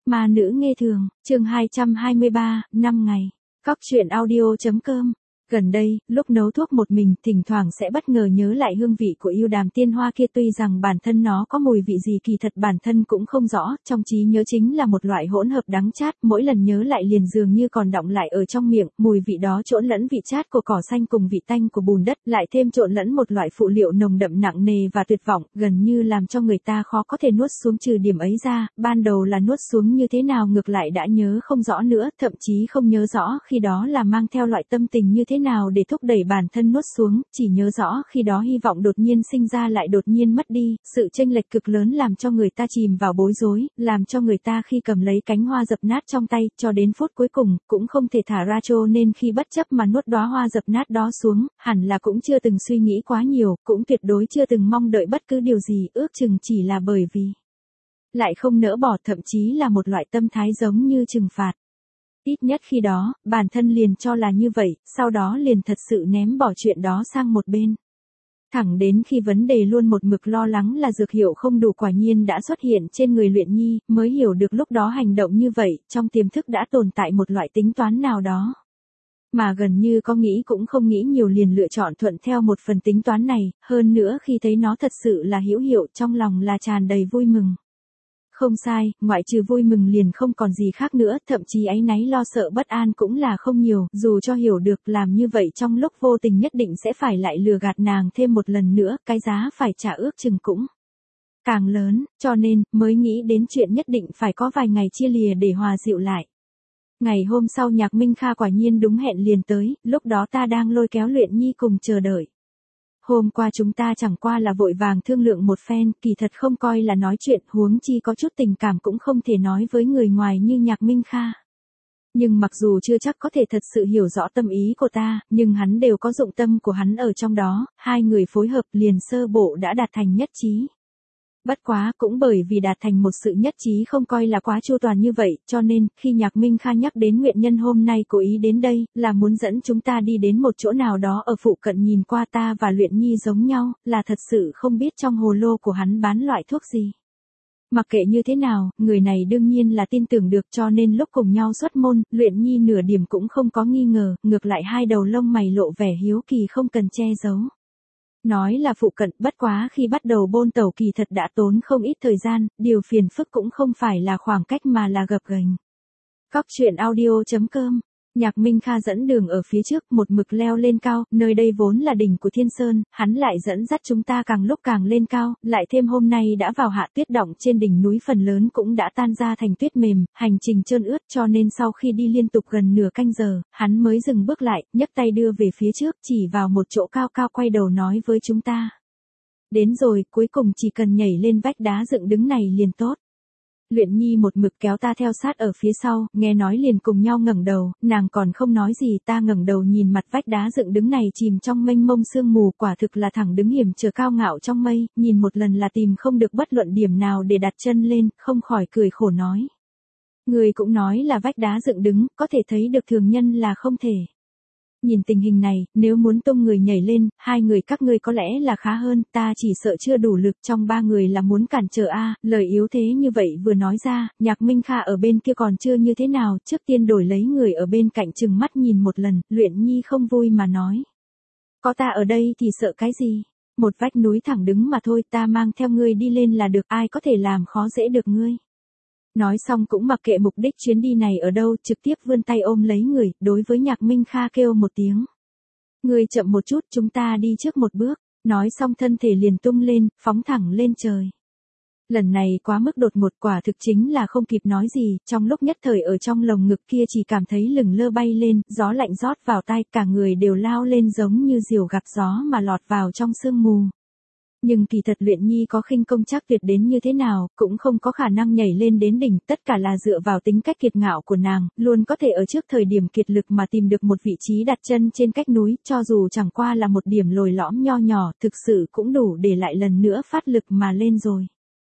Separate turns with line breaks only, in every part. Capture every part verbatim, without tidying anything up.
Ma nữ nghe thường, chương hai trăm hai mươi ba, năm ngày. Cóc truyện audio chấm com. Gần đây, lúc nấu thuốc một mình, thỉnh thoảng sẽ bất ngờ nhớ lại hương vị của yêu đàm tiên hoa kia, tuy rằng bản thân nó có mùi vị gì kỳ thật bản thân cũng không rõ, trong trí nhớ chính là một loại hỗn hợp đắng chát, mỗi lần nhớ lại liền dường như còn đọng lại ở trong miệng, mùi vị đó trộn lẫn vị chát của cỏ xanh cùng vị tanh của bùn đất, lại thêm trộn lẫn một loại phụ liệu nồng đậm nặng nề và tuyệt vọng, gần như làm cho người ta khó có thể nuốt xuống. Trừ điểm ấy ra, ban đầu là nuốt xuống như thế nào ngược lại đã nhớ không rõ nữa, thậm chí không nhớ rõ khi đó là mang theo loại tâm tình như thế nào để thúc đẩy bản thân nuốt xuống, chỉ nhớ rõ khi đó hy vọng đột nhiên sinh ra lại đột nhiên mất đi, sự chênh lệch cực lớn làm cho người ta chìm vào bối rối, làm cho người ta khi cầm lấy cánh hoa dập nát trong tay, cho đến phút cuối cùng, cũng không thể thả ra, cho nên khi bất chấp mà nuốt đóa hoa dập nát đó xuống, hẳn là cũng chưa từng suy nghĩ quá nhiều, cũng tuyệt đối chưa từng mong đợi bất cứ điều gì, ước chừng chỉ là bởi vì lại không nỡ bỏ, thậm chí là một loại tâm thái giống như trừng phạt. Ít nhất khi đó, bản thân liền cho là như vậy, sau đó liền thật sự ném bỏ chuyện đó sang một bên. Thẳng đến khi vấn đề luôn một mực lo lắng là dược hiệu không đủ quả nhiên đã xuất hiện trên người Luyện Nhi, mới hiểu được lúc đó hành động như vậy, trong tiềm thức đã tồn tại một loại tính toán nào đó. Mà gần như có nghĩ cũng không nghĩ nhiều liền lựa chọn thuận theo một phần tính toán này, hơn nữa khi thấy nó thật sự là hữu hiệu trong lòng là tràn đầy vui mừng. Không sai, ngoại trừ vui mừng liền không còn gì khác nữa, thậm chí áy náy lo sợ bất an cũng là không nhiều, dù cho hiểu được làm như vậy trong lúc vô tình nhất định sẽ phải lại lừa gạt nàng thêm một lần nữa, cái giá phải trả ước chừng cũng càng lớn, cho nên, mới nghĩ đến chuyện nhất định phải có vài ngày chia lìa để hòa dịu lại. Ngày hôm sau Nhạc Minh Kha quả nhiên đúng hẹn liền tới, lúc đó ta đang lôi kéo Luyện Nhi cùng chờ đợi. Hôm qua chúng ta chẳng qua là vội vàng thương lượng một phen, kỳ thật không coi là nói chuyện, huống chi có chút tình cảm cũng không thể nói với người ngoài như Nhạc Minh Kha. Nhưng mặc dù chưa chắc có thể thật sự hiểu rõ tâm ý của ta, nhưng hắn đều có dụng tâm của hắn ở trong đó, hai người phối hợp liền sơ bộ đã đạt thành nhất trí. Bất quá, cũng bởi vì đạt thành một sự nhất trí không coi là quá chu toàn như vậy, cho nên, khi Nhạc Minh Kha nhắc đến nguyện nhân hôm nay cố ý đến đây, là muốn dẫn chúng ta đi đến một chỗ nào đó ở phụ cận, nhìn qua ta và Luyện Nhi giống nhau, là thật sự không biết trong hồ lô của hắn bán loại thuốc gì. Mặc kệ như thế nào, người này đương nhiên là tin tưởng được, cho nên lúc cùng nhau xuất môn, Luyện Nhi nửa điểm cũng không có nghi ngờ, ngược lại hai đầu lông mày lộ vẻ hiếu kỳ không cần che giấu. Nói là phụ cận, bất quá khi bắt đầu bôn tẩu kỳ thật đã tốn không ít thời gian, điều phiền phức cũng không phải là khoảng cách mà là gập ghềnh. Cóc truyện audio chấm com. Nhạc Minh Kha dẫn đường ở phía trước, một mực leo lên cao, nơi đây vốn là đỉnh của Thiên Sơn, hắn lại dẫn dắt chúng ta càng lúc càng lên cao, lại thêm hôm nay đã vào hạ tuyết động, trên đỉnh núi phần lớn cũng đã tan ra thành tuyết mềm, hành trình trơn ướt, cho nên sau khi đi liên tục gần nửa canh giờ, hắn mới dừng bước lại, nhấc tay đưa về phía trước, chỉ vào một chỗ cao cao, quay đầu nói với chúng ta. Đến rồi, cuối cùng chỉ cần nhảy lên vách đá dựng đứng này liền tốt. Luyện Nhi một mực kéo ta theo sát ở phía sau, nghe nói liền cùng nhau ngẩng đầu, nàng còn không nói gì, ta ngẩng đầu nhìn mặt vách đá dựng đứng này chìm trong mênh mông sương mù, quả thực là thẳng đứng hiểm trở cao ngạo trong mây, nhìn một lần là tìm không được bất luận điểm nào để đặt chân lên, không khỏi cười khổ nói. Người cũng nói là vách đá dựng đứng, có thể thấy được thường nhân là không thể. Nhìn tình hình này, nếu muốn tung người nhảy lên, hai người các ngươi có lẽ là khá hơn, ta chỉ sợ chưa đủ lực, trong ba người là muốn cản trở a. Lời yếu thế như vậy vừa nói ra, Nhạc Minh Kha ở bên kia còn chưa như thế nào, trước tiên đổi lấy người ở bên cạnh chừng mắt nhìn một lần, Luyện Nhi không vui mà nói. Có ta ở đây thì sợ cái gì? Một vách núi thẳng đứng mà thôi, ta mang theo ngươi đi lên là được, ai có thể làm khó dễ được ngươi. Nói xong cũng mặc kệ mục đích chuyến đi này ở đâu, trực tiếp vươn tay ôm lấy người, đối với Nhạc Minh Kha kêu một tiếng. Ngươi chậm một chút, chúng ta đi trước một bước, nói xong thân thể liền tung lên, phóng thẳng lên trời. Lần này quá mức đột ngột, quả thực chính là không kịp nói gì, trong lúc nhất thời ở trong lồng ngực kia chỉ cảm thấy lửng lơ bay lên, gió lạnh rót vào tai, cả người đều lao lên giống như diều gặp gió mà lọt vào trong sương mù. Nhưng kỳ thật Luyện Nhi có khinh công chắc tuyệt đến như thế nào, cũng không có khả năng nhảy lên đến đỉnh, tất cả là dựa vào tính cách kiệt ngạo của nàng, luôn có thể ở trước thời điểm kiệt lực mà tìm được một vị trí đặt chân trên cách núi, cho dù chẳng qua là một điểm lồi lõm nho nhỏ, thực sự cũng đủ để lại lần nữa phát lực mà lên rồi.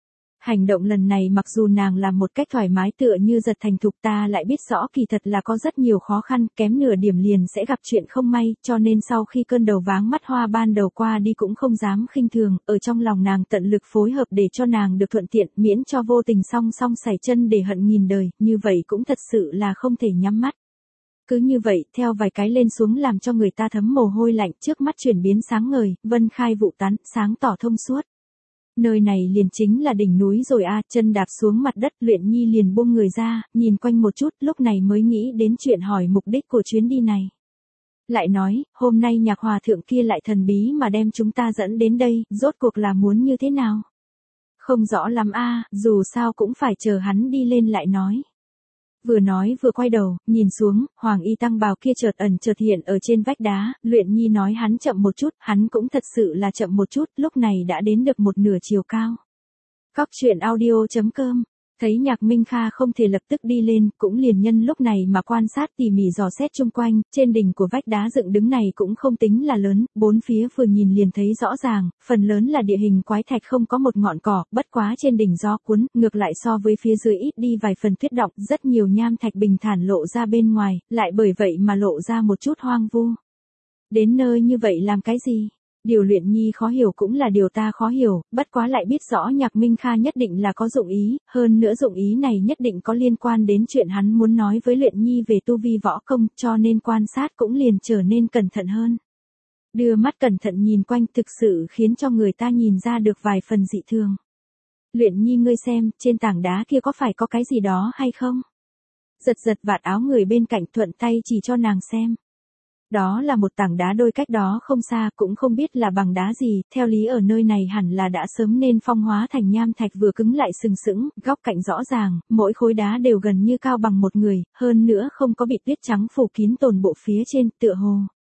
Hành động lần này mặc dù nàng làm một cách thoải mái tựa như giật thành thục, ta lại biết rõ kỳ thật là có rất nhiều khó khăn, kém nửa điểm liền sẽ gặp chuyện không may, cho nên sau khi cơn đầu váng mắt hoa ban đầu qua đi cũng không dám khinh thường, ở trong lòng nàng tận lực phối hợp để cho nàng được thuận tiện, miễn cho vô tình song song sải chân để hận nghìn đời, như vậy cũng thật sự là không thể nhắm mắt. Cứ như vậy, theo vài cái lên xuống làm cho người ta thấm mồ hôi lạnh, trước mắt chuyển biến sáng ngời, vân khai vụ tán, sáng tỏ thông suốt. Nơi này liền chính là đỉnh núi rồi a, chân đạp xuống mặt đất, Luyện Nhi liền buông người ra, nhìn quanh một chút, lúc này mới nghĩ đến chuyện hỏi mục đích của chuyến đi này. Lại nói, hôm nay Nhạc hòa thượng kia lại thần bí mà đem chúng ta dẫn đến đây, rốt cuộc là muốn như thế nào? Không rõ lắm a, dù sao cũng phải chờ hắn đi lên lại nói. Vừa nói vừa quay đầu, nhìn xuống, Hoàng y tăng bào kia chợt ẩn chợt hiện ở trên vách đá, Luyện Nhi nói hắn chậm một chút, hắn cũng thật sự là chậm một chút, lúc này đã đến được một nửa chiều cao. Cóc truyện audio chấm com, thấy Nhạc Minh Kha không thể lập tức đi lên, cũng liền nhân lúc này mà quan sát tỉ mỉ dò xét chung quanh, trên đỉnh của vách đá dựng đứng này cũng không tính là lớn, bốn phía vừa nhìn liền thấy rõ ràng, phần lớn là địa hình quái thạch không có một ngọn cỏ, bất quá trên đỉnh gió cuốn, ngược lại so với phía dưới ít đi vài phần tuyết động, rất nhiều nham thạch bình thản lộ ra bên ngoài, lại bởi vậy mà lộ ra một chút hoang vu. Đến nơi như vậy làm cái gì? Điều Luyện Nhi khó hiểu cũng là điều ta khó hiểu, bất quá lại biết rõ Nhạc Minh Kha nhất định là có dụng ý, hơn nữa dụng ý này nhất định có liên quan đến chuyện hắn muốn nói với Luyện Nhi về tu vi võ công, cho nên quan sát cũng liền trở nên cẩn thận hơn. Đưa mắt cẩn thận nhìn quanh thực sự khiến cho người ta nhìn ra được vài phần dị thường. Luyện Nhi ngươi xem, trên tảng đá kia có phải có cái gì đó hay không? Giật giật vạt áo người bên cạnh thuận tay chỉ cho nàng xem. Đó là một tảng đá đôi cách đó không xa, cũng không biết là bằng đá gì, theo lý ở nơi này hẳn là đã sớm nên phong hóa thành nham thạch vừa cứng lại sừng sững, góc cạnh rõ ràng, mỗi khối đá đều gần như cao bằng một người, hơn nữa không có bị tuyết trắng phủ kín tồn bộ phía trên, tựa hồ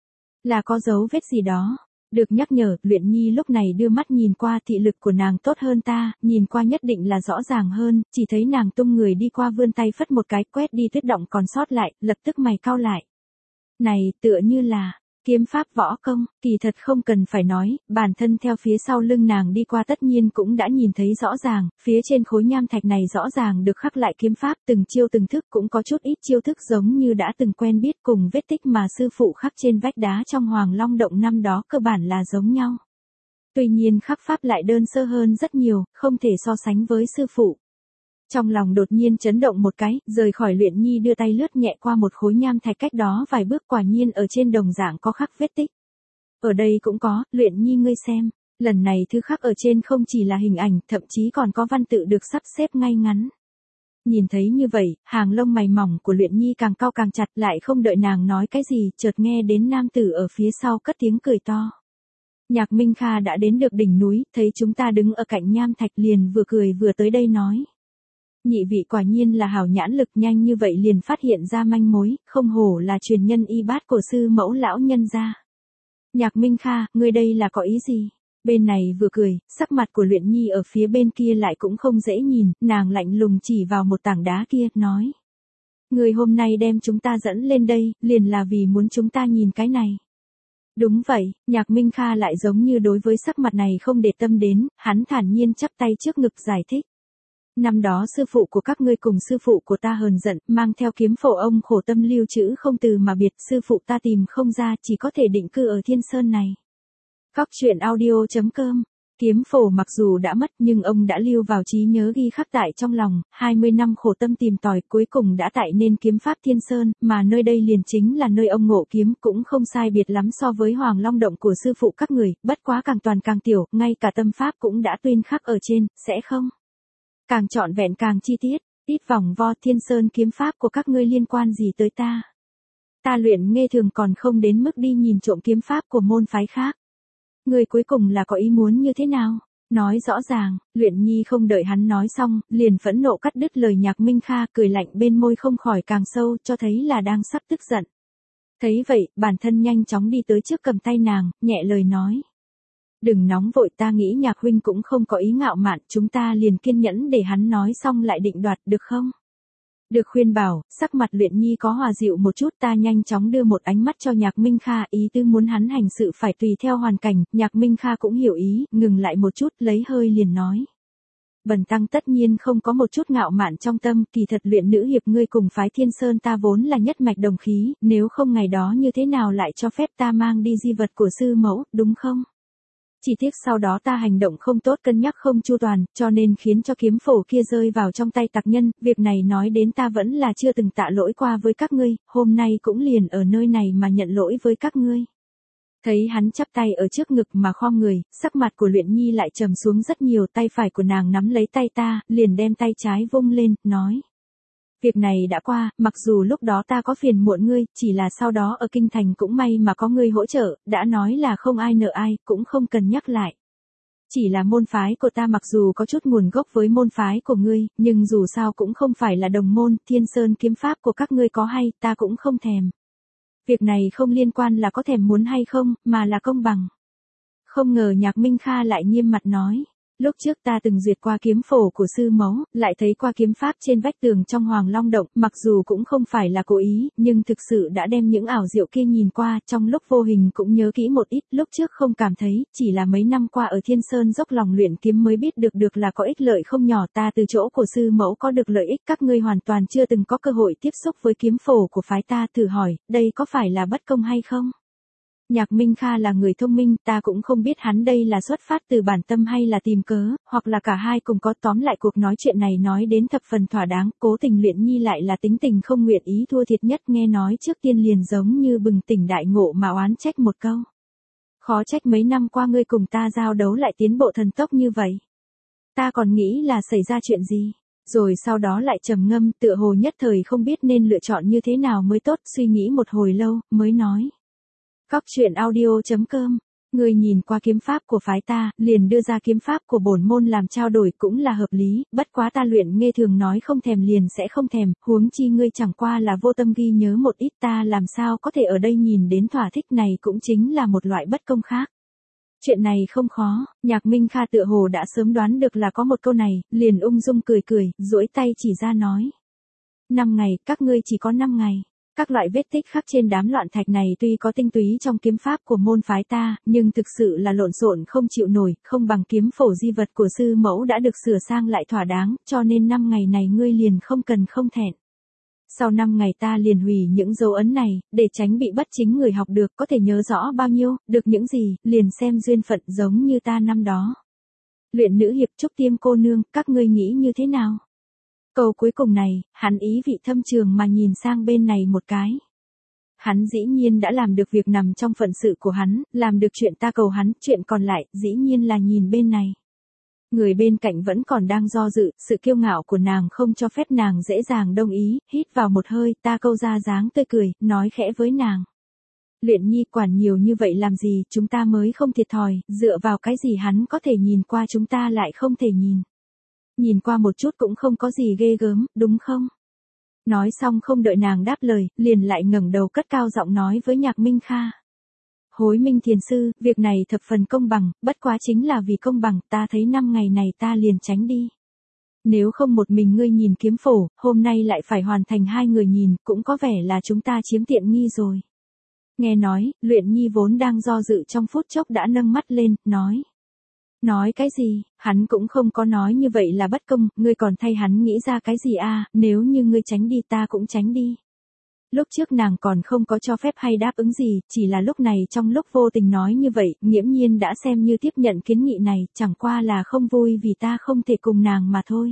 là có dấu vết gì đó. Được nhắc nhở, Luyện Nhi lúc này đưa mắt nhìn qua, thị lực của nàng tốt hơn ta, nhìn qua nhất định là rõ ràng hơn, chỉ thấy nàng tung người đi qua vươn tay phất một cái quét đi tuyết động còn sót lại, lập tức mày cau lại. Này, tựa như là kiếm pháp võ công, kỳ thật không cần phải nói, bản thân theo phía sau lưng nàng đi qua tất nhiên cũng đã nhìn thấy rõ ràng, phía trên khối nham thạch này rõ ràng được khắc lại kiếm pháp, từng chiêu từng thức cũng có chút ít chiêu thức giống như đã từng quen biết, cùng vết tích mà sư phụ khắc trên vách đá trong Hoàng Long Động năm đó cơ bản là giống nhau. Tuy nhiên khắc pháp lại đơn sơ hơn rất nhiều, không thể so sánh với sư phụ. Trong lòng đột nhiên chấn động một cái, rời khỏi Luyện Nhi đưa tay lướt nhẹ qua một khối nham thạch cách đó vài bước, quả nhiên ở trên đồng dạng có khắc vết tích. Ở đây cũng có, Luyện Nhi ngươi xem, lần này thứ khắc ở trên không chỉ là hình ảnh, thậm chí còn có văn tự được sắp xếp ngay ngắn. Nhìn thấy như vậy, hàng lông mày mỏng của Luyện Nhi càng cau càng chặt, lại không đợi nàng nói cái gì, chợt nghe đến nam tử ở phía sau cất tiếng cười to. Nhạc Minh Kha đã đến được đỉnh núi, thấy chúng ta đứng ở cạnh nham thạch liền vừa cười vừa tới đây nói. Nhị vị quả nhiên là hảo nhãn lực, nhanh như vậy liền phát hiện ra manh mối, không hổ là truyền nhân y bát của sư mẫu lão nhân gia. Nhạc Minh Kha, ngươi đây là có ý gì? Bên này vừa cười, sắc mặt của Luyện Nhi ở phía bên kia lại cũng không dễ nhìn, nàng lạnh lùng chỉ vào một tảng đá kia, nói. Người hôm nay đem chúng ta dẫn lên đây, liền là vì muốn chúng ta nhìn cái này. Đúng vậy, Nhạc Minh Kha lại giống như đối với sắc mặt này không để tâm đến, hắn thản nhiên chắp tay trước ngực giải thích. Năm đó sư phụ của các ngươi cùng sư phụ của ta hờn giận, mang theo kiếm phổ ông khổ tâm lưu trữ không từ mà biệt, sư phụ ta tìm không ra, chỉ có thể định cư ở Thiên Sơn này. Cóc truyện audio chấm com, kiếm phổ mặc dù đã mất nhưng ông đã lưu vào trí nhớ ghi khắc tại trong lòng, hai mươi năm khổ tâm tìm tòi cuối cùng đã tại nên kiếm pháp Thiên Sơn, mà nơi đây liền chính là nơi ông ngộ kiếm, cũng không sai biệt lắm so với Hoàng Long Động của sư phụ các người, bất quá càng toàn càng tiểu, ngay cả tâm pháp cũng đã tuyên khắc ở trên, sẽ không? Càng trọn vẹn càng chi tiết, ít vòng vo. Thiên Sơn kiếm pháp của các ngươi liên quan gì tới ta? Ta luyện nghe thường còn không đến mức đi nhìn trộm kiếm pháp của môn phái khác. Ngươi cuối cùng là có ý muốn như thế nào? Nói rõ ràng. Luyện Nhi không đợi hắn nói xong, liền phẫn nộ cắt đứt lời Nhạc Minh Kha, cười lạnh bên môi không khỏi càng sâu, cho thấy là đang sắp tức giận. Thấy vậy, bản thân nhanh chóng đi tới trước cầm tay nàng, nhẹ lời nói. Đừng nóng vội, ta nghĩ Nhạc huynh cũng không có ý ngạo mạn, chúng ta liền kiên nhẫn để hắn nói xong lại định đoạt, được không? Được khuyên bảo, sắc mặt Luyện Nhi có hòa dịu một chút, ta nhanh chóng đưa một ánh mắt cho Nhạc Minh Kha, ý tư muốn hắn hành sự phải tùy theo hoàn cảnh, Nhạc Minh Kha cũng hiểu ý, ngừng lại một chút, lấy hơi liền nói. Bần tăng tất nhiên không có một chút ngạo mạn trong tâm, kỳ thật Luyện nữ hiệp ngươi cùng phái Thiên Sơn ta vốn là nhất mạch đồng khí, nếu không ngày đó như thế nào lại cho phép ta mang đi di vật của sư mẫu, đúng không? Chỉ tiếc sau đó ta hành động không tốt, cân nhắc không chu toàn, cho nên khiến cho kiếm phổ kia rơi vào trong tay tặc nhân, việc này nói đến ta vẫn là chưa từng tạ lỗi qua với các ngươi, hôm nay cũng liền ở nơi này mà nhận lỗi với các ngươi. Thấy hắn chắp tay ở trước ngực mà khom người, sắc mặt của Luyện Nhi lại trầm xuống rất nhiều, tay phải của nàng nắm lấy tay ta, liền đem tay trái vung lên, nói. Việc này đã qua, mặc dù lúc đó ta có phiền muộn ngươi, chỉ là sau đó ở kinh thành cũng may mà có ngươi hỗ trợ, đã nói là không ai nợ ai, cũng không cần nhắc lại. Chỉ là môn phái của ta mặc dù có chút nguồn gốc với môn phái của ngươi, nhưng dù sao cũng không phải là đồng môn, Thiên Sơn kiếm pháp của các ngươi có hay, ta cũng không thèm. Việc này không liên quan là có thèm muốn hay không, mà là công bằng. Không ngờ Nhạc Minh Kha lại nghiêm mặt nói. Lúc trước ta từng duyệt qua kiếm phổ của sư mẫu, lại thấy qua kiếm pháp trên vách tường trong Hoàng Long Động, mặc dù cũng không phải là cố ý, nhưng thực sự đã đem những ảo diệu kia nhìn qua, trong lúc vô hình cũng nhớ kỹ một ít, lúc trước không cảm thấy, chỉ là mấy năm qua ở Thiên Sơn dốc lòng luyện kiếm mới biết được được là có ích lợi không nhỏ, ta từ chỗ của sư mẫu có được lợi ích, các ngươi hoàn toàn chưa từng có cơ hội tiếp xúc với kiếm phổ của phái ta, thử hỏi, đây có phải là bất công hay không? Nhạc Minh Kha là người thông minh, ta cũng không biết hắn đây là xuất phát từ bản tâm hay là tìm cớ, hoặc là cả hai cùng có, tóm lại cuộc nói chuyện này nói đến thập phần thỏa đáng, Cố Tình Luyện Nhi lại là tính tình không nguyện ý thua thiệt nhất, nghe nói trước tiên liền giống như bừng tỉnh đại ngộ mà oán trách một câu. Khó trách mấy năm qua ngươi cùng ta giao đấu lại tiến bộ thần tốc như vậy. Ta còn nghĩ là xảy ra chuyện gì, rồi sau đó lại trầm ngâm, tựa hồ nhất thời không biết nên lựa chọn như thế nào mới tốt, suy nghĩ một hồi lâu, mới nói. Cóc truyện audio chấm com, người nhìn qua kiếm pháp của phái ta, liền đưa ra kiếm pháp của bổn môn làm trao đổi cũng là hợp lý, bất quá ta Luyện nghe thường nói không thèm liền sẽ không thèm, huống chi ngươi chẳng qua là vô tâm ghi nhớ một ít, ta làm sao có thể ở đây nhìn đến thỏa thích, này cũng chính là một loại bất công khác. Chuyện này không khó, Nhạc Minh Kha tựa hồ đã sớm đoán được là có một câu này, liền ung dung cười cười, duỗi tay chỉ ra nói. Năm ngày, các ngươi chỉ có năm ngày. Các loại vết tích khắc trên đám loạn thạch này tuy có tinh túy trong kiếm pháp của môn phái ta, nhưng thực sự là lộn xộn không chịu nổi, không bằng kiếm phổ di vật của sư mẫu đã được sửa sang lại thỏa đáng, cho nên năm ngày này ngươi liền không cần không thẹn. Sau năm ngày ta liền hủy những dấu ấn này, để tránh bị bất chính người học được, có thể nhớ rõ bao nhiêu, được những gì, liền xem duyên phận giống như ta năm đó. Luyện nữ hiệp Trúc Tiêm cô nương, các ngươi nghĩ như thế nào? Câu cuối cùng này, hắn ý vị thâm trường mà nhìn sang bên này một cái. Hắn dĩ nhiên đã làm được việc nằm trong phận sự của hắn, làm được chuyện ta cầu hắn, chuyện còn lại, dĩ nhiên là nhìn bên này. Người bên cạnh vẫn còn đang do dự, sự kiêu ngạo của nàng không cho phép nàng dễ dàng đồng ý, hít vào một hơi, ta câu ra dáng tươi cười, nói khẽ với nàng. Luyện Nhi quản nhiều như vậy làm gì, chúng ta mới không thiệt thòi, dựa vào cái gì hắn có thể nhìn qua chúng ta lại không thể nhìn. Nhìn qua một chút cũng không có gì ghê gớm, đúng không? Nói xong không đợi nàng đáp lời, liền lại ngẩng đầu cất cao giọng nói với Nhạc Minh Kha. Hối Minh thiền sư, việc này thập phần công bằng, bất quá chính là vì công bằng, ta thấy năm ngày này ta liền tránh đi. Nếu không một mình ngươi nhìn kiếm phổ, hôm nay lại phải hoàn thành hai người nhìn, cũng có vẻ là chúng ta chiếm tiện nghi rồi. Nghe nói, Luyện Nhi vốn đang do dự trong phút chốc đã nâng mắt lên, nói. Nói cái gì, hắn cũng không có nói như vậy là bất công, ngươi còn thay hắn nghĩ ra cái gì à, nếu như ngươi tránh đi ta cũng tránh đi. Lúc trước nàng còn không có cho phép hay đáp ứng gì, chỉ là lúc này trong lúc vô tình nói như vậy, nghiễm nhiên đã xem như tiếp nhận kiến nghị này, chẳng qua là không vui vì ta không thể cùng nàng mà thôi.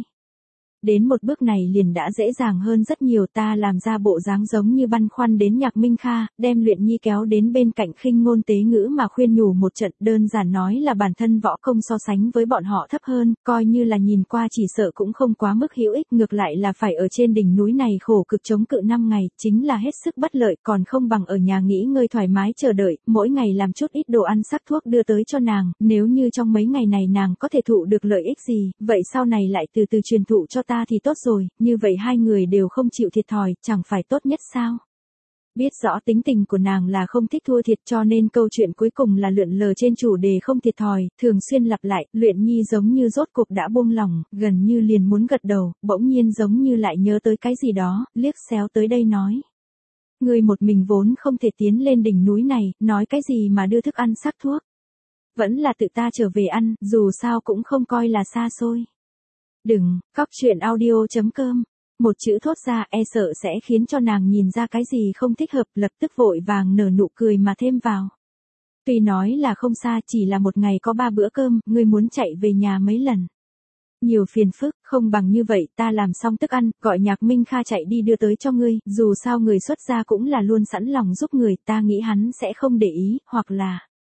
Đến một bước này liền đã dễ dàng hơn rất nhiều, ta làm ra bộ dáng giống như băn khoăn đến Nhạc Minh Kha, đem Luyện Nhi kéo đến bên cạnh khinh ngôn tế ngữ mà khuyên nhủ một trận, đơn giản nói là bản thân võ công so sánh với bọn họ thấp hơn, coi như là nhìn qua chỉ sợ cũng không quá mức hữu ích, ngược lại là phải ở trên đỉnh núi này khổ cực chống cự năm ngày, chính là hết sức bất lợi, còn không bằng ở nhà nghỉ ngơi thoải mái chờ đợi, mỗi ngày làm chút ít đồ ăn sắc thuốc đưa tới cho nàng, nếu như trong mấy ngày này nàng có thể thụ được lợi ích gì, vậy sau này lại từ từ truyền thụ cho ta thì tốt rồi, như vậy hai người đều không chịu thiệt thòi, chẳng phải tốt nhất sao? Biết rõ tính tình của nàng là không thích thua thiệt, cho nên câu chuyện cuối cùng là lượn lờ trên chủ đề không thiệt thòi, thường xuyên lặp lại, Luyện Nhi giống như rốt cục đã buông lòng, gần như liền muốn gật đầu, bỗng nhiên giống như lại nhớ tới cái gì đó, liếc xéo tới đây nói. Người một mình vốn không thể tiến lên đỉnh núi này, nói cái gì mà đưa thức ăn sắc thuốc. Vẫn là tự ta trở về ăn, dù sao cũng không coi là xa xôi. Đừng, cóc truyện audio.com. Một chữ thốt ra e sợ sẽ khiến cho nàng nhìn ra cái gì không thích hợp, lập tức vội vàng nở nụ cười mà thêm vào. Tuy nói là không xa, chỉ là một ngày có ba bữa cơm, ngươi muốn chạy về nhà mấy lần. Nhiều phiền phức, không bằng như vậy, ta làm xong thức ăn, gọi Nhạc Minh Kha chạy đi đưa tới cho ngươi, dù sao người xuất gia cũng là luôn sẵn lòng giúp người, ta nghĩ hắn sẽ không để ý, hoặc là...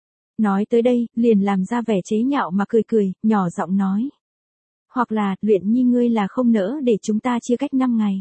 Nói tới đây, liền làm ra vẻ chế nhạo mà cười cười, nhỏ giọng nói. Hoặc là, Luyện Nhi ngươi là không nỡ để chúng ta chia cách năm ngày.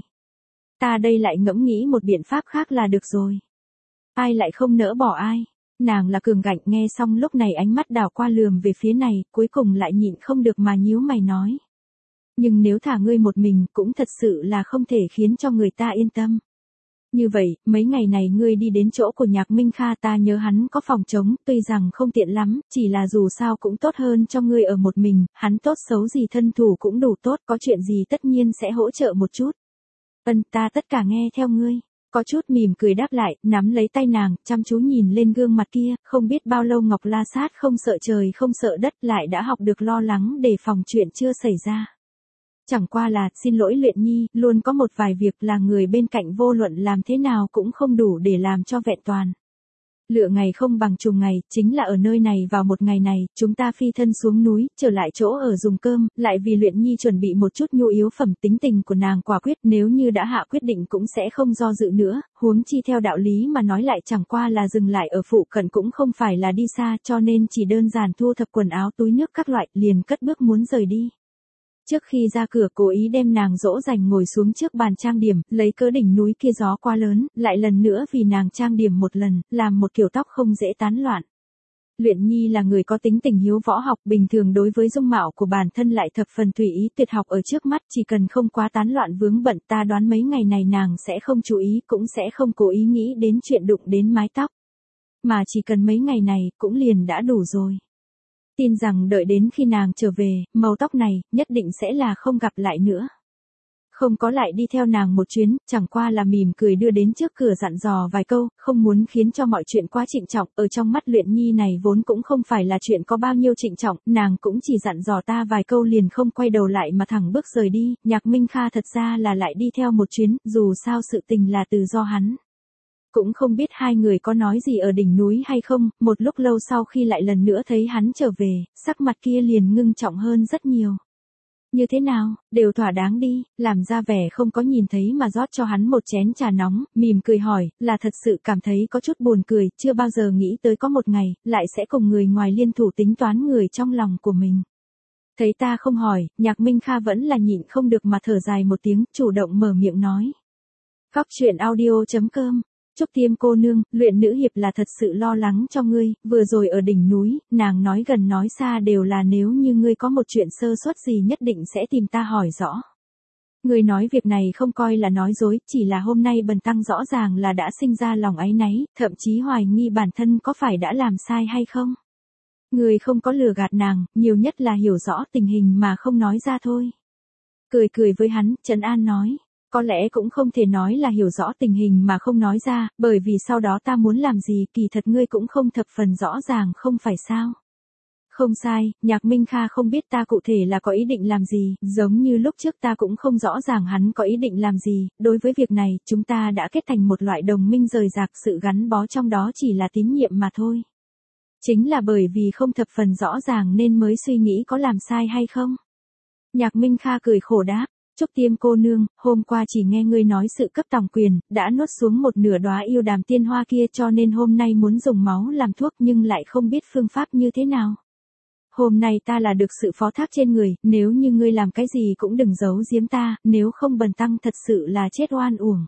Ta đây lại ngẫm nghĩ một biện pháp khác là được rồi. Ai lại không nỡ bỏ ai. Nàng là cường gạnh, nghe xong lúc này ánh mắt đảo qua lườm về phía này, cuối cùng lại nhịn không được mà nhíu mày nói. Nhưng nếu thả ngươi một mình cũng thật sự là không thể khiến cho người ta yên tâm. Như vậy, mấy ngày này ngươi đi đến chỗ của Nhạc Minh Kha, ta nhớ hắn có phòng trống, tuy rằng không tiện lắm, chỉ là dù sao cũng tốt hơn cho ngươi ở một mình, hắn tốt xấu gì thân thủ cũng đủ tốt, có chuyện gì tất nhiên sẽ hỗ trợ một chút. Ân, ta tất cả nghe theo ngươi. Có chút mỉm cười đáp lại, nắm lấy tay nàng, chăm chú nhìn lên gương mặt kia, không biết bao lâu Ngọc La Sát không sợ trời không sợ đất, lại đã học được lo lắng để phòng chuyện chưa xảy ra. Chẳng qua là, xin lỗi Luyện Nhi, luôn có một vài việc là người bên cạnh vô luận làm thế nào cũng không đủ để làm cho vẹn toàn. Lựa ngày không bằng trùng ngày, chính là ở nơi này vào một ngày này, chúng ta phi thân xuống núi, trở lại chỗ ở dùng cơm, lại vì Luyện Nhi chuẩn bị một chút nhu yếu phẩm, tính tình của nàng quả quyết, nếu như đã hạ quyết định cũng sẽ không do dự nữa, huống chi theo đạo lý mà nói lại chẳng qua là dừng lại ở phụ cận cũng không phải là đi xa, cho nên chỉ đơn giản thu thập quần áo túi nước các loại, liền cất bước muốn rời đi. Trước khi ra cửa cố ý đem nàng dỗ dành ngồi xuống trước bàn trang điểm, lấy cớ đỉnh núi kia gió quá lớn, lại lần nữa vì nàng trang điểm một lần, làm một kiểu tóc không dễ tán loạn. Luyện Nhi là người có tính tình hiếu võ học, bình thường đối với dung mạo của bản thân lại thập phần tùy ý, tuyệt học ở trước mắt, chỉ cần không quá tán loạn vướng bận, ta đoán mấy ngày này nàng sẽ không chú ý, cũng sẽ không cố ý nghĩ đến chuyện đụng đến mái tóc. Mà chỉ cần mấy ngày này, cũng liền đã đủ rồi. Tin rằng đợi đến khi nàng trở về, màu tóc này, nhất định sẽ là không gặp lại nữa. Không có lại đi theo nàng một chuyến, chẳng qua là mỉm cười đưa đến trước cửa dặn dò vài câu, không muốn khiến cho mọi chuyện quá trịnh trọng, ở trong mắt Luyện Nhi này vốn cũng không phải là chuyện có bao nhiêu trịnh trọng, nàng cũng chỉ dặn dò ta vài câu liền không quay đầu lại mà thẳng bước rời đi, Nhạc Minh Kha thật ra là lại đi theo một chuyến, dù sao sự tình là từ do hắn. Cũng không biết hai người có nói gì ở đỉnh núi hay không, một lúc lâu sau khi lại lần nữa thấy hắn trở về, sắc mặt kia liền ngưng trọng hơn rất nhiều. Như thế nào, đều thỏa đáng đi, làm ra vẻ không có nhìn thấy mà rót cho hắn một chén trà nóng, mỉm cười hỏi, là thật sự cảm thấy có chút buồn cười, chưa bao giờ nghĩ tới có một ngày, lại sẽ cùng người ngoài liên thủ tính toán người trong lòng của mình. Thấy ta không hỏi, Nhạc Minh Kha vẫn là nhịn không được mà thở dài một tiếng, chủ động mở miệng nói. Cóc truyện audio.com. Trúc Tiêm cô nương, Luyện nữ hiệp là thật sự lo lắng cho ngươi, vừa rồi ở đỉnh núi, nàng nói gần nói xa đều là nếu như ngươi có một chuyện sơ suất gì nhất định sẽ tìm ta hỏi rõ. Ngươi nói việc này không coi là nói dối, chỉ là hôm nay bần tăng rõ ràng là đã sinh ra lòng áy náy, thậm chí hoài nghi bản thân có phải đã làm sai hay không. Ngươi không có lừa gạt nàng, nhiều nhất là hiểu rõ tình hình mà không nói ra thôi. Cười cười với hắn, trấn an nói. Có lẽ cũng không thể nói là hiểu rõ tình hình mà không nói ra, bởi vì sau đó ta muốn làm gì kỳ thật ngươi cũng không thập phần rõ ràng không phải sao. Không sai, Nhạc Minh Kha không biết ta cụ thể là có ý định làm gì, giống như lúc trước ta cũng không rõ ràng hắn có ý định làm gì, đối với việc này, chúng ta đã kết thành một loại đồng minh rời rạc, sự gắn bó trong đó chỉ là tín nhiệm mà thôi. Chính là bởi vì không thập phần rõ ràng nên mới suy nghĩ có làm sai hay không. Nhạc Minh Kha cười khổ đáp. Trúc Tiêm cô nương, hôm qua chỉ nghe ngươi nói sự cấp tòng quyền, đã nuốt xuống một nửa đóa yêu đàm tiên hoa kia cho nên hôm nay muốn dùng máu làm thuốc nhưng lại không biết phương pháp như thế nào. Hôm nay ta là được sự phó thác trên người, nếu như ngươi làm cái gì cũng đừng giấu giếm ta, nếu không bần tăng thật sự là chết oan uổng.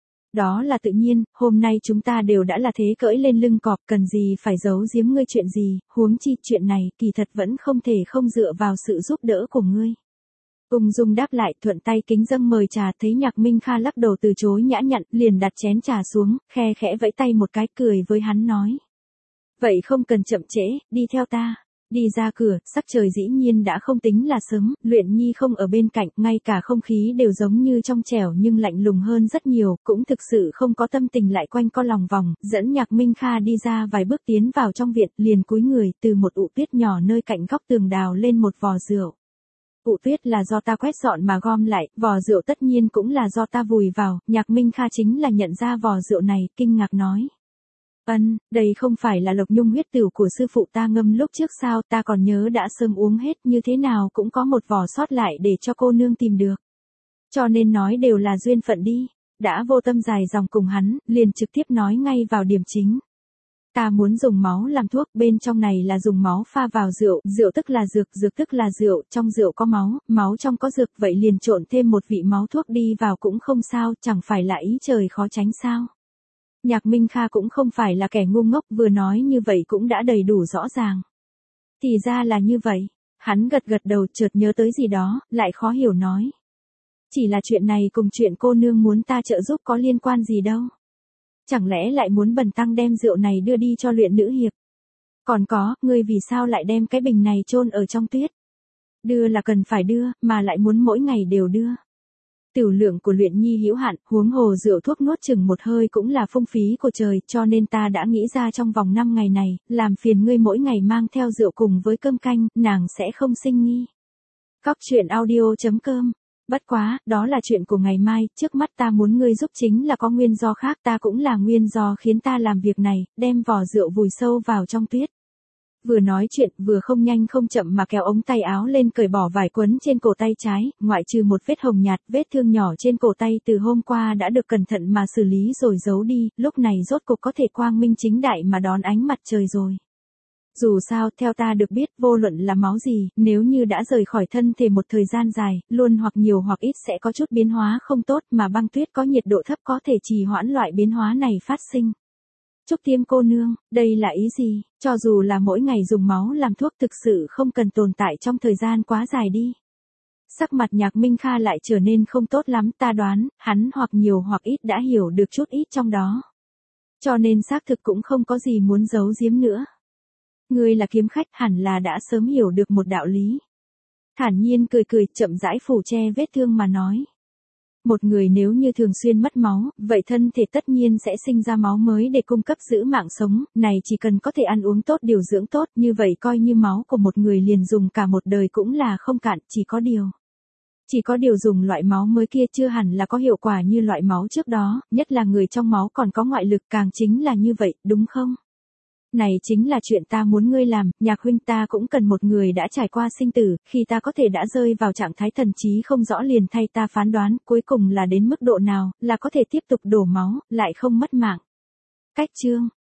Đó là tự nhiên, hôm nay chúng ta đều đã là thế cưỡi lên lưng cọp, cần gì phải giấu giếm ngươi chuyện gì, huống chi chuyện này kỳ thật vẫn không thể không dựa vào sự giúp đỡ của ngươi. Ung dung đáp lại, thuận tay kính dâng mời trà, thấy Nhạc Minh Kha lắc đầu từ chối nhã nhặn, liền đặt chén trà xuống, khe khẽ vẫy tay một cái cười với hắn nói. Vậy không cần chậm trễ, đi theo ta. Đi ra cửa, sắc trời dĩ nhiên đã không tính là sớm, Luyện Nhi không ở bên cạnh, ngay cả không khí đều giống như trong trẻo nhưng lạnh lùng hơn rất nhiều, cũng thực sự không có tâm tình lại quanh co lòng vòng, dẫn Nhạc Minh Kha đi ra vài bước tiến vào trong viện, liền cúi người từ một ụ tuyết nhỏ nơi cạnh góc tường đào lên một vò rượu. Ụ tuyết là do ta quét dọn mà gom lại, vò rượu tất nhiên cũng là do ta vùi vào, Nhạc Minh Kha chính là nhận ra vò rượu này, kinh ngạc nói. Ân, đây không phải là Lộc Nhung huyết tửu của sư phụ ta ngâm lúc trước sao, ta còn nhớ đã sớm uống hết, như thế nào cũng có một vò sót lại để cho cô nương tìm được. Cho nên nói đều là duyên phận đi. Đã vô tâm dài dòng cùng hắn, liền trực tiếp nói ngay vào điểm chính. Ta muốn dùng máu làm thuốc, bên trong này là dùng máu pha vào rượu, rượu tức là dược, dược tức là rượu, trong rượu có máu, máu trong có dược, vậy liền trộn thêm một vị máu thuốc đi vào cũng không sao, chẳng phải là ý trời khó tránh sao. Nhạc Minh Kha cũng không phải là kẻ ngu ngốc, vừa nói như vậy cũng đã đầy đủ rõ ràng. Thì ra là như vậy, hắn gật gật đầu chợt nhớ tới gì đó, lại khó hiểu nói. Chỉ là chuyện này cùng chuyện cô nương muốn ta trợ giúp có liên quan gì đâu. Chẳng lẽ lại muốn bần tăng đem rượu này đưa đi cho luyện nữ hiệp? Còn có, ngươi vì sao lại đem cái bình này chôn ở trong tuyết? Đưa là cần phải đưa, mà lại muốn mỗi ngày đều đưa. Tiểu lượng của luyện nhi hữu hạn, huống hồ rượu thuốc nuốt chừng một hơi cũng là phung phí của trời, cho nên ta đã nghĩ ra trong vòng năm ngày này, làm phiền ngươi mỗi ngày mang theo rượu cùng với cơm canh, nàng sẽ không sinh nghi. Cóc truyện audio chấm com. Bất quá, đó là chuyện của ngày mai, trước mắt ta muốn ngươi giúp chính là có nguyên do khác, ta cũng là nguyên do khiến ta làm việc này, đem vò rượu vùi sâu vào trong tuyết. Vừa nói chuyện, vừa không nhanh không chậm mà kéo ống tay áo lên cởi bỏ vải quấn trên cổ tay trái, ngoại trừ một vết hồng nhạt, vết thương nhỏ trên cổ tay từ hôm qua đã được cẩn thận mà xử lý rồi giấu đi, lúc này rốt cục có thể quang minh chính đại mà đón ánh mặt trời rồi. Dù sao, theo ta được biết, vô luận là máu gì, nếu như đã rời khỏi thân thể một thời gian dài, luôn hoặc nhiều hoặc ít sẽ có chút biến hóa không tốt, mà băng tuyết có nhiệt độ thấp có thể trì hoãn loại biến hóa này phát sinh. Trúc Tiêm cô nương, đây là ý gì? Cho dù là mỗi ngày dùng máu làm thuốc thực sự không cần tồn tại trong thời gian quá dài đi. Sắc mặt Nhạc Minh Kha lại trở nên không tốt lắm, ta đoán, hắn hoặc nhiều hoặc ít đã hiểu được chút ít trong đó. Cho nên xác thực cũng không có gì muốn giấu giếm nữa. Ngươi là kiếm khách hẳn là đã sớm hiểu được một đạo lý. Thản nhiên cười cười, chậm rãi phủ che vết thương mà nói. Một người nếu như thường xuyên mất máu, vậy thân thể tất nhiên sẽ sinh ra máu mới để cung cấp giữ mạng sống, này chỉ cần có thể ăn uống tốt điều dưỡng tốt, như vậy coi như máu của một người liền dùng cả một đời cũng là không cạn, chỉ có điều. Chỉ có điều dùng loại máu mới kia chưa hẳn là có hiệu quả như loại máu trước đó, nhất là người trong máu còn có ngoại lực càng chính là như vậy, đúng không? Này chính là chuyện ta muốn ngươi làm, Nhạc huynh, ta cũng cần một người đã trải qua sinh tử, khi ta có thể đã rơi vào trạng thái thần trí không rõ liền thay ta phán đoán, cuối cùng là đến mức độ nào, là có thể tiếp tục đổ máu, lại không mất mạng. Cách chương,